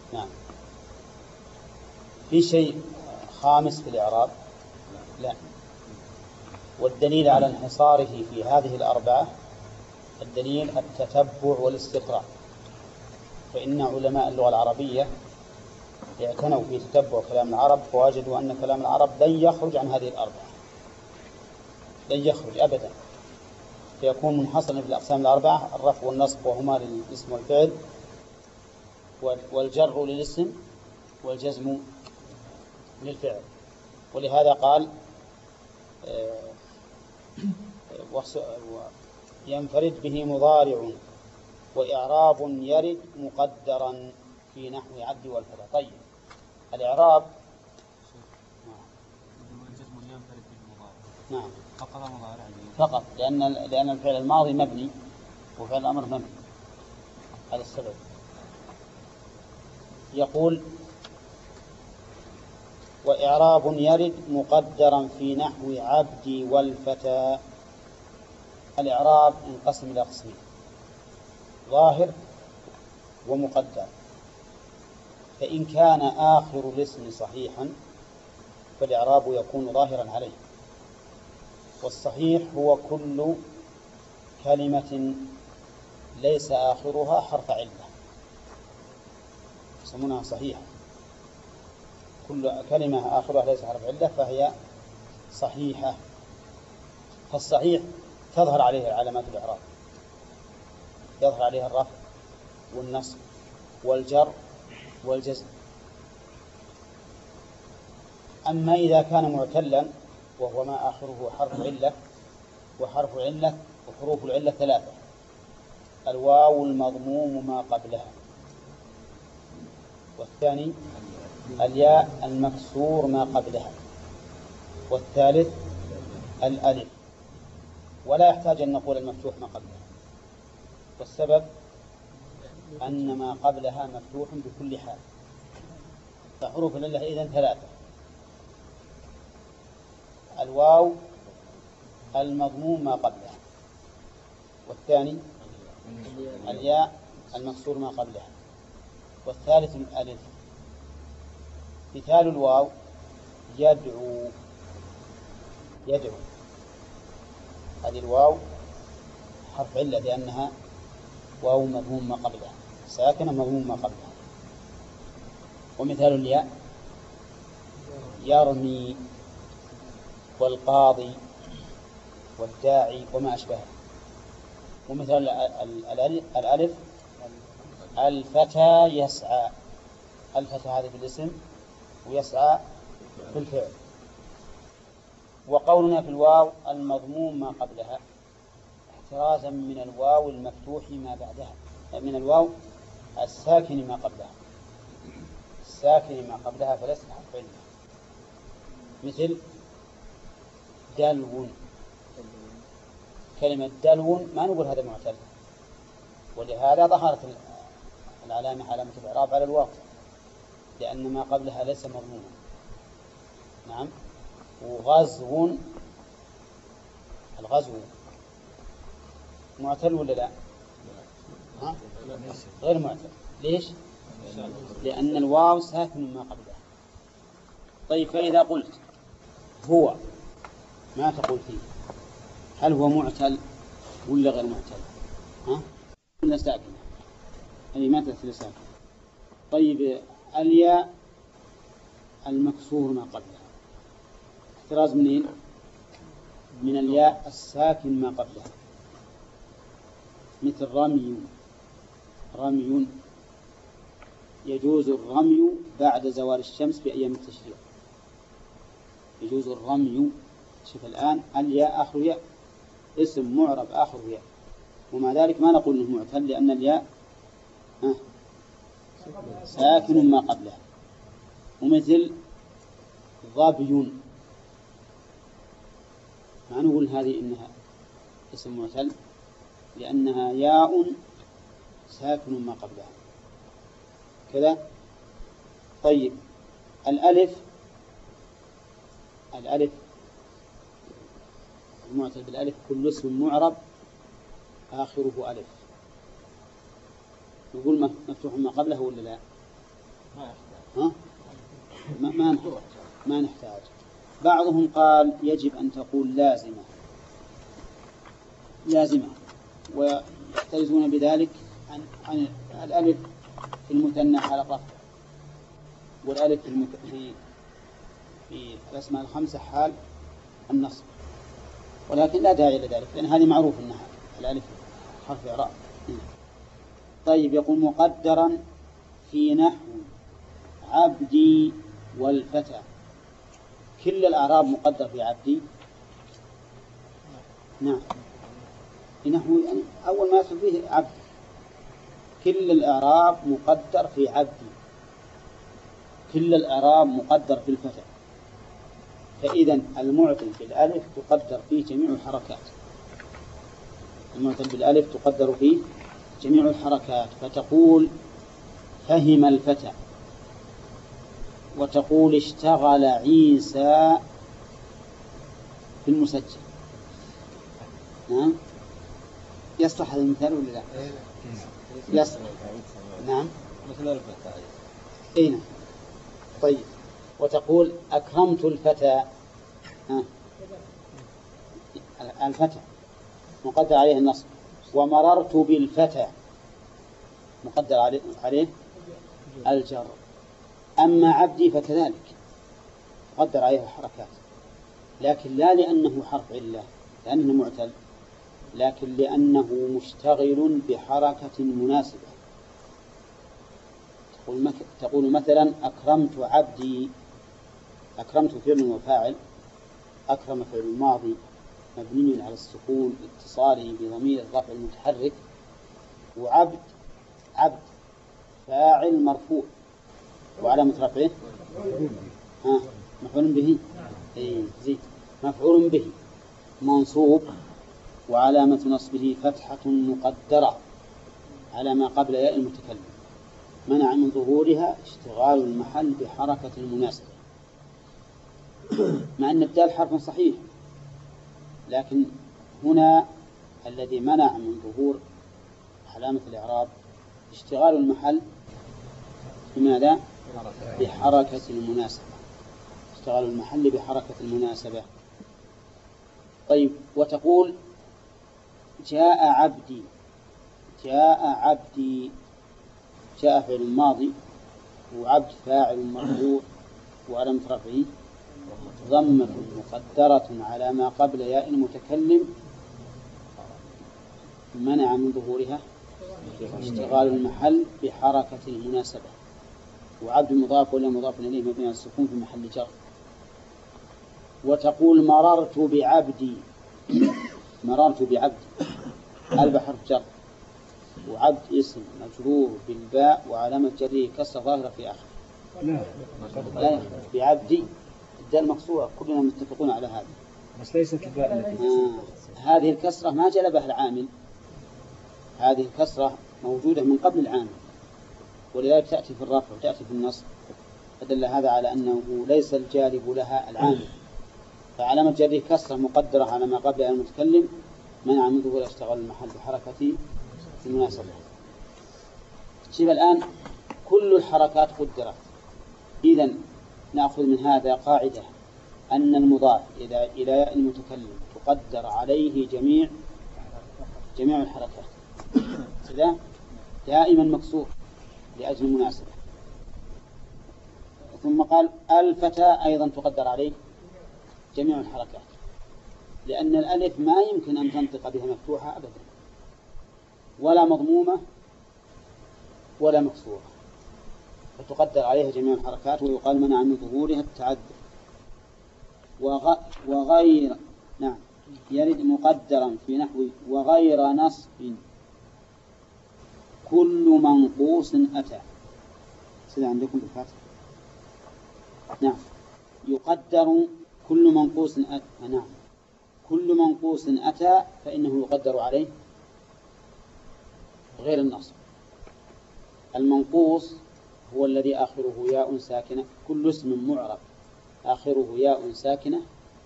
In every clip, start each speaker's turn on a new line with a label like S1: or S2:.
S1: نعم. في شيء خامس في الإعراب؟ لا. والدليل على انحصاره في هذه الأربعة الدليل التتبع والاستقراء، فإن علماء اللغة العربية اعتنوا في تتبع كلام العرب فوجدوا أن كلام العرب لن يخرج عن هذه الأربعة، لن يخرج أبدا، فيكون منحصرا في الأقسام الأربعة: الرفع والنصب وهما للاسم والفعل، والجر للاسم، والجزم للفعل. ولهذا قال ينفرد به مضارع وإعراب يرد مقدرا في نحو عبد والفتى. طيب الإعراب نعم فقط لأن الفعل الماضي مبني وفعل الأمر مبني، هذا السبب. يقول وإعراب يرد مقدرا في نحو عبدي والفتى. الإعراب انقسم إلى قسمين: ظاهر ومقدر. فإن كان آخر الاسم صحيحا فالإعراب يكون ظاهرا عليه، والصحيح هو كل كلمة ليس آخرها حرف علة يسمونها صحيحة. كل كلمة آخرها ليس حرف علة فهي صحيحة. فالصحيح تظهر عليه علامات الإعراب، يظهر عليها الرفع والنصب والجر والجزم. أما إذا كان معتلا وهو ما آخره حرف علة، وحرف علة وحروف العلة ثلاثة: الواو المضموم ما قبلها، والثاني الياء المكسور ما قبلها، والثالث الألف. ولا يحتاج أن نقول المفتوح ما قبلها، والسبب أن ما قبلها مفتوح بكل حال. فحروف العلة إذن ثلاثة: الواو المضموم ما قبلها، والثاني الياء المكسور ما قبلها، والثالث الألف. مثال الواو: يدعو. يدعو هذه الواو حرف علة لأنها واو مضموم ما قبلها، ساكنة مضموم ما قبلها. ومثال الياء: يرمي والقاضي والداعي وما أشبهه. ومثال الألف: الفتى يسعى. الفتى هذه في الاسم ويسعى في الفعل. وقولنا في الواو المضموم ما قبلها احترازا من الواو المفتوح ما بعدها، من الواو الساكن ما قبلها، الساكن ما قبلها فليس حرف علة. مثل دلو. كلمة دلو ما نقول هذا معتل، ولهذا ظهرت علامة الإعراب على الواو لأن ما قبلها ليس مضموما. نعم. وغزو، الغزو معتل ولا لا؟ ها؟ غير معتل. ليش؟ لأن الواو ساكن ما قبلها. طيب فإذا قلت هو ما تقول فيه، هل هو معتل ولا غير معتل؟ ها؟ ولا ساكن؟ هذه ما تأثير ساكن. طيب الياء المكسور ما قبلها احتراز منين؟ من الياء الساكن ما قبلها. مثل رمي. رمي يجوز الرمي بعد زوال الشمس في أيام التشريق. يجوز الرمي. شوف الآن الياء آخر ياء، اسم معرب آخر ياء، ومع ذلك ما نقول انه معتل لأن الياء ساكن ما قبلها. ومثل ظبي ما نقول هذه إنها اسم معتل لأنها ياء ساكن ما قبلها كذا. طيب الألف المعتل بالألف كل اسم معرب آخره ألف، نقول مفتوح ما قبله ولا لا؟ ها؟ ما نحتاج. بعضهم قال يجب أن تقول لازمة ويحترزون بذلك عن الألف في المثنى حال الرفع، والألف في الأسماء الخمسة حال النصب، ولكن لا داعي لذلك لأن هذه معروف أنها الألف حرف إعراب. طيب، يقول مقدرا في نحو عبدي والفتى. كل الأعراب مقدر في عبدي؟ نعم، في نحو يعني أول ما يدخل فيه عبد. كل الأعراب مقدر في عبدي، كل الأعراب مقدر في الفتى. فإذا المعتل بالألف تقدر فيه جميع الحركات، المعتل بالألف تقدر فيه جميع الحركات، فتقول فهم الفتى، وتقول اشتغل عيسى في المسجل. نعم، يصلح هذا المثال ولا لا؟ يصلح. نعم،
S2: مثل الفتى.
S1: أين؟ طيب، وتقول أكرمت الفتى. الفتى مقدر عليه النصب، ومررت بالفتى مقدر عليه الجر. أما عبدي فكذلك مقدر عليه الحركات، لكن لا لأنه حرف علة لأنه معتل، لكن لأنه مشتغل بحركة مناسبة. تقول مثلا أكرمت عبدي. أكرمت فعل وفاعل، أكرم فعل ماضي مبني على السكون اتصاله بضمير الرفع المتحرك، وعبد فاعل مرفوع وعلامة رفعه مفعول به. زيد مفعول به منصوب وعلامة نصبه فتحة مقدرة على ما قبل ياء المتكلم، منع من ظهورها اشتغال المحل بحركة المناسبة. مع أن الدال حرف صحيح، لكن هنا الذي منع من ظهور علامة الإعراب اشتغال المحل بماذا؟ بحركة المناسبة، اشتغال المحل بحركة المناسبة. طيب، وتقول جاء عبدي. جاء فعل ماضي وعبد فاعل مرفوع وعلامة رفعه ضمة مقدرة على ما قبل ياء المتكلم، منع من ظهورها اشتغال المحل بحركة المناسبة، وعبد مضاف ولا مضاف إليه مبني على السكون في محل جر. وتقول مررت بعبدي. الباء حرف جر، وعبد اسم مجرور بالباء وعلامة جره كسر ظاهرة في آخر. لا، بعبدي الدال مكسورة، كلنا متفقون على هذا،
S2: بس ليست الباء
S1: هذه الكسرة ما جلبها العامل، هذه الكسرة موجودة من قبل العامل، ولذلك تأتي في الرفع وتأتي في النصب، فدل هذا على أنه ليس الجالب لها العامل. فعلامة جره كسرة مقدرة على ما قبل المتكلم، منع من ظهور اشتغال المحل بحركة المناسبة. شوف الآن كل الحركات قدرت. إذن نأخذ من هذا قاعدة أن المضاف إلى ياء المتكلم تقدر عليه جميع الحركات، كذا دائما مكسور لأجل المناسبة. ثم قال الفتى أيضا تقدر عليه جميع الحركات، لأن الألف ما يمكن أن تنطق بها مفتوحة أبدا، ولا مضمومة ولا مكسورة، فتقدر عليها جميع الحركات، ويقال منع من ظهورها التعذر. وغير نعم يرد مقدرا في نحو وغير نصب كل منقوص أتى. سيدا عندكم بالفاتحة. نعم، يقدر كل منقوص أتى. نعم، كل منقوص أتى فإنه يقدر عليه غير النصب. المنقوص هو الذي آخره ياء ساكنة، كل اسم معرب آخره ياء ساكنة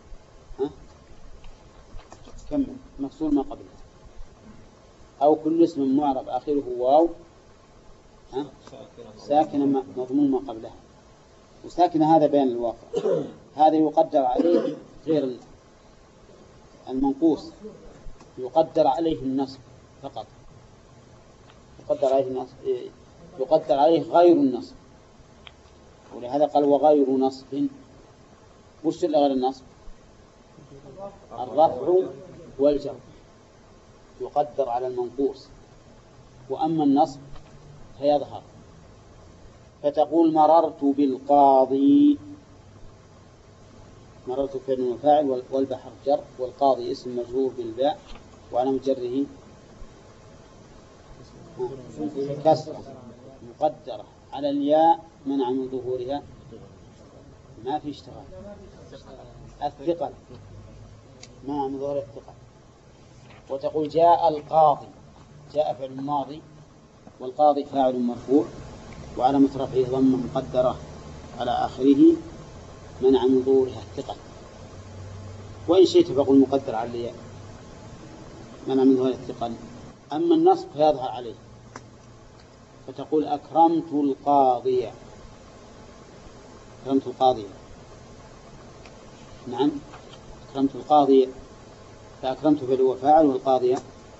S1: كمل مكسور ما قبله، أو كل اسم معرب آخره واو ساكنة مضمون ما قبلها، وساكنة هذا بيان الواقع. هذا يقدر عليه غير المنقوص، يقدر عليه النصب فقط، يقدر عليه غير النصب، ولهذا قال وغير نصب. وش اللي غير النصب؟ الرفع والجر يقدر على المنقوص، وأما النصب فيظهر. فتقول مررت بالقاضي، مررت فعل وفاعل والبحر جر، والقاضي اسم مجرور بالباء وعلى جره كسرة مقدرة على الياء منع من ظهورها، ما في اشتغال، الثقل منع من ظهور الثقل. وتقول جاء القاضي، جاء فعل ماضي والقاضي فاعل مرفوع وعلامة رفعه ضمة مقدرة على آخره منع من ظهورها الثقل. وإن شئت فقل مقدر على الياء منع من ظهور الثقل. أما النصب فيظهر عليه، فتقول أكرمت القاضية، أكرمت القاضية، نعم أكرمت القاضية، فأكرمت فعل وفاعل والقاضية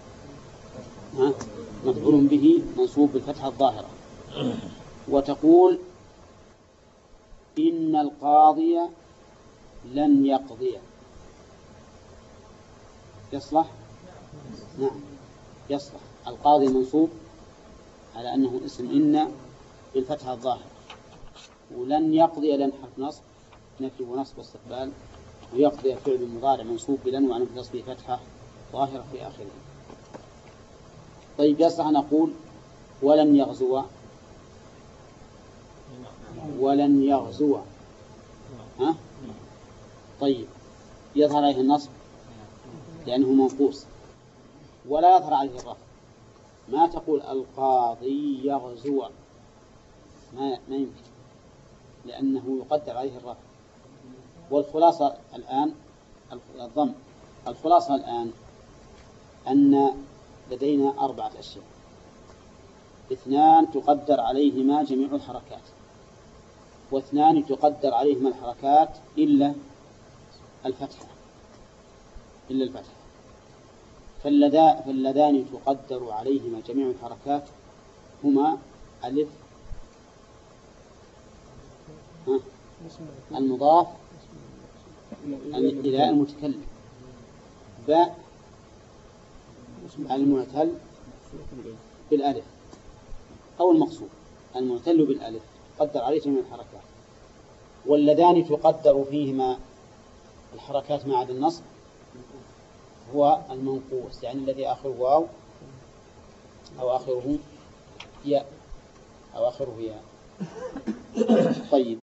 S1: مفعول به منصوب بالفتحة الظاهرة. وتقول إن القاضي لن يقضي، يصلح؟ نعم يصلح. القاضي منصوب على أنه اسم إن بالفتحة الظاهرة، ولن يقضي لن حرف نصب نفي ونصب واستقبال، ويقضي فعل مضارع منصوب بلن وعلامة نصبه فتحة ظاهرة في آخره. طيب يصلح نقول ولن يغزو، ولن يغزو، ها؟ طيب يظهر عليه النصب لأنه منقوص، ولا يظهر عليه الرفع. ما تقول القاضي يغزو، ما يمكن، لأنه يقدر عليه الرفع. والخلاصة الآن الضم، الخلاصة الآن أن لدينا 4 أشياء، 2 تقدر عليهما جميع الحركات، و2 تقدر عليهما الحركات إلا الفتحة، إلا الفتحة. فاللذان تقدر عليهما جميع الحركات هما ألف المضاف إلى المتكلم، باء المعتل بالألف أو المقصود المعتل بالألف تقدر عليه جميع الحركات. واللذان تقدر فيهما الحركات ما عدا النصب هو المنقوص، يعني الذي آخره واو أو آخره ياء أو آخره ياء. طيب.